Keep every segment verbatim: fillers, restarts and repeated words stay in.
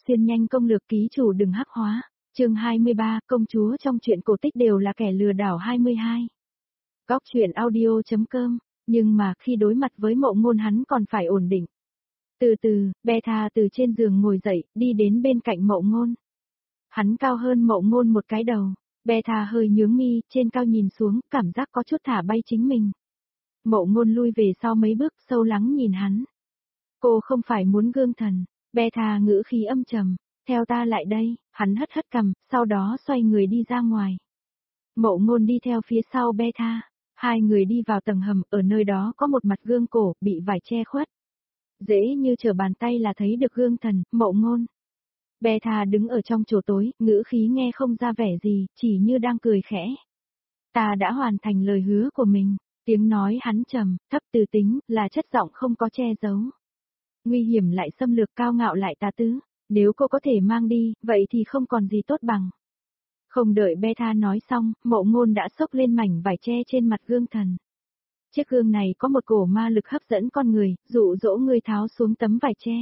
Xuyên nhanh công lược ký chủ đừng hắc hóa. Chương hai mươi ba, công chúa trong truyện cổ tích đều là kẻ lừa đảo hai mươi hai. Góc truyện audio.com, nhưng mà khi đối mặt với Mộ Ngôn hắn còn phải ổn định. Từ từ, Beta từ trên giường ngồi dậy, đi đến bên cạnh Mộ Ngôn. Hắn cao hơn Mộ Ngôn một cái đầu. Beta hơi nhướng mi, trên cao nhìn xuống, cảm giác có chút thả bay chính mình. Mộ Ngôn lui về sau mấy bước, sâu lắng nhìn hắn. Cô không phải muốn gương thần. Beta ngữ khí âm trầm, theo ta lại đây. Hắn hất hất cằm, sau đó xoay người đi ra ngoài. Mộ Ngôn đi theo phía sau Beta. Hai người đi vào tầng hầm, ở nơi đó có một mặt gương cổ, bị vải che khuất. Dễ như trở bàn tay là thấy được gương thần, Mộ Ngôn. Beta đứng ở trong chỗ tối, ngữ khí nghe không ra vẻ gì, chỉ như đang cười khẽ. Ta đã hoàn thành lời hứa của mình. Tiếng nói hắn trầm, thấp từ tính, là chất giọng không có che giấu. Nguy hiểm lại xâm lược, cao ngạo lại tà tứ. Nếu cô có thể mang đi, vậy thì không còn gì tốt bằng. Không đợi Beta nói xong, Mộ Ngôn đã xốc lên mảnh vải che trên mặt gương thần. Chiếc gương này có một cổ ma lực hấp dẫn con người, dụ dỗ người tháo xuống tấm vải che.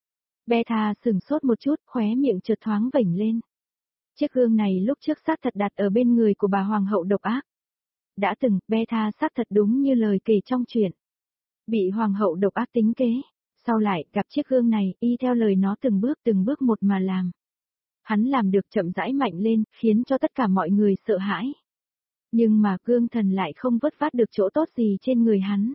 Beta sửng sốt một chút, khóe miệng chợt thoáng vểnh lên. Chiếc gương này lúc trước xác thật đặt ở bên người của bà hoàng hậu độc ác. Đã từng, Beta xác thật đúng như lời kể trong truyện. Bị hoàng hậu độc ác tính kế. Sau lại, gặp chiếc gương này, y theo lời nó từng bước từng bước một mà làm. Hắn làm được chậm rãi mạnh lên, khiến cho tất cả mọi người sợ hãi. Nhưng mà gương thần lại không vớt vát được chỗ tốt gì trên người hắn.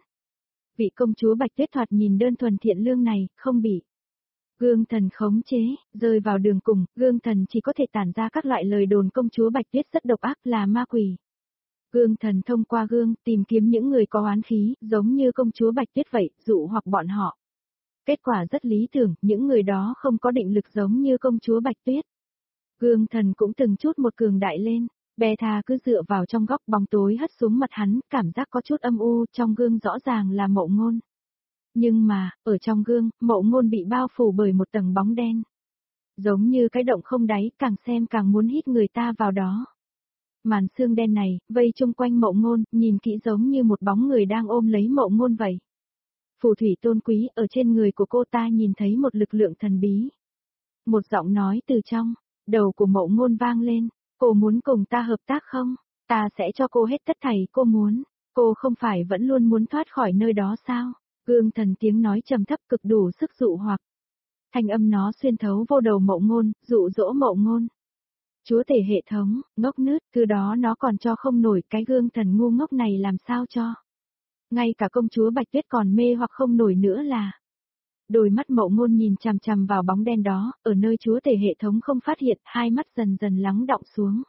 Vị công chúa Bạch Tuyết thoạt nhìn đơn thuần thiện lương này, không bị gương thần khống chế, rơi vào đường cùng, gương thần chỉ có thể tản ra các loại lời đồn công chúa Bạch Tuyết rất độc ác, là ma quỷ. Gương thần thông qua gương, tìm kiếm những người có oán khí, giống như công chúa Bạch Tuyết vậy, dụ hoặc bọn họ. Kết quả rất lý tưởng, những người đó không có định lực giống như công chúa Bạch Tuyết. Gương thần cũng từng chút một cường đại lên, Beta cứ dựa vào trong góc, bóng tối hất xuống mặt hắn, cảm giác có chút âm u, trong gương rõ ràng là Mộ Ngôn. Nhưng mà, ở trong gương, Mộ Ngôn bị bao phủ bởi một tầng bóng đen. Giống như cái động không đáy, càng xem càng muốn hít người ta vào đó. Màn sương đen này, vây chung quanh Mộ Ngôn, nhìn kỹ giống như một bóng người đang ôm lấy Mộ Ngôn vậy. Phù thủy tôn quý, ở trên người của cô ta nhìn thấy một lực lượng thần bí. Một giọng nói từ trong đầu của Mộ Ngôn vang lên, cô muốn cùng ta hợp tác không? Ta sẽ cho cô hết tất thảy cô muốn. Cô không phải vẫn luôn muốn thoát khỏi nơi đó sao? Gương thần tiếng nói trầm thấp cực đủ sức dụ hoặc. Thanh âm nó xuyên thấu vô đầu Mộ Ngôn, dụ dỗ Mộ Ngôn. Chúa tể hệ thống, ngốc nứt, thứ đó nó còn cho không nổi, cái gương thần ngu ngốc này làm sao cho. Ngay cả công chúa Bạch Tuyết còn mê hoặc không nổi nữa là. Đôi mắt Mộ Ngôn nhìn chằm chằm vào bóng đen đó, ở nơi chúa tể hệ thống không phát hiện, hai mắt dần dần lắng đọng xuống.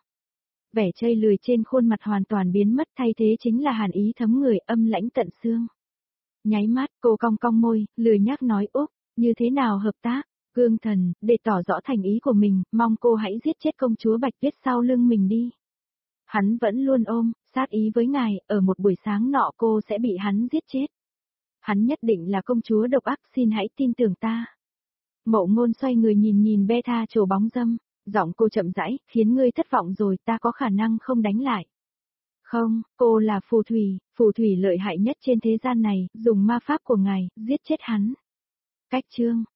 Vẻ chây lười trên khuôn mặt hoàn toàn biến mất, thay thế chính là hàn ý thấm người, âm lãnh tận xương. Nháy mắt, cô cong cong môi, lười nhác nói úp, như thế nào hợp tác? Gương thần, để tỏ rõ thành ý của mình, mong cô hãy giết chết công chúa Bạch Tuyết sau lưng mình đi. Hắn vẫn luôn ôm, sát ý với ngài, ở một buổi sáng nọ cô sẽ bị hắn giết chết. Hắn nhất định là công chúa độc ác, xin hãy tin tưởng ta. Mộ Ngôn xoay người nhìn nhìn Beta trổ bóng dâm, giọng cô chậm rãi, khiến ngươi thất vọng rồi, ta có khả năng không đánh lại. Không, cô là phù thủy, phù thủy lợi hại nhất trên thế gian này, dùng ma pháp của ngài, giết chết hắn. Cách chương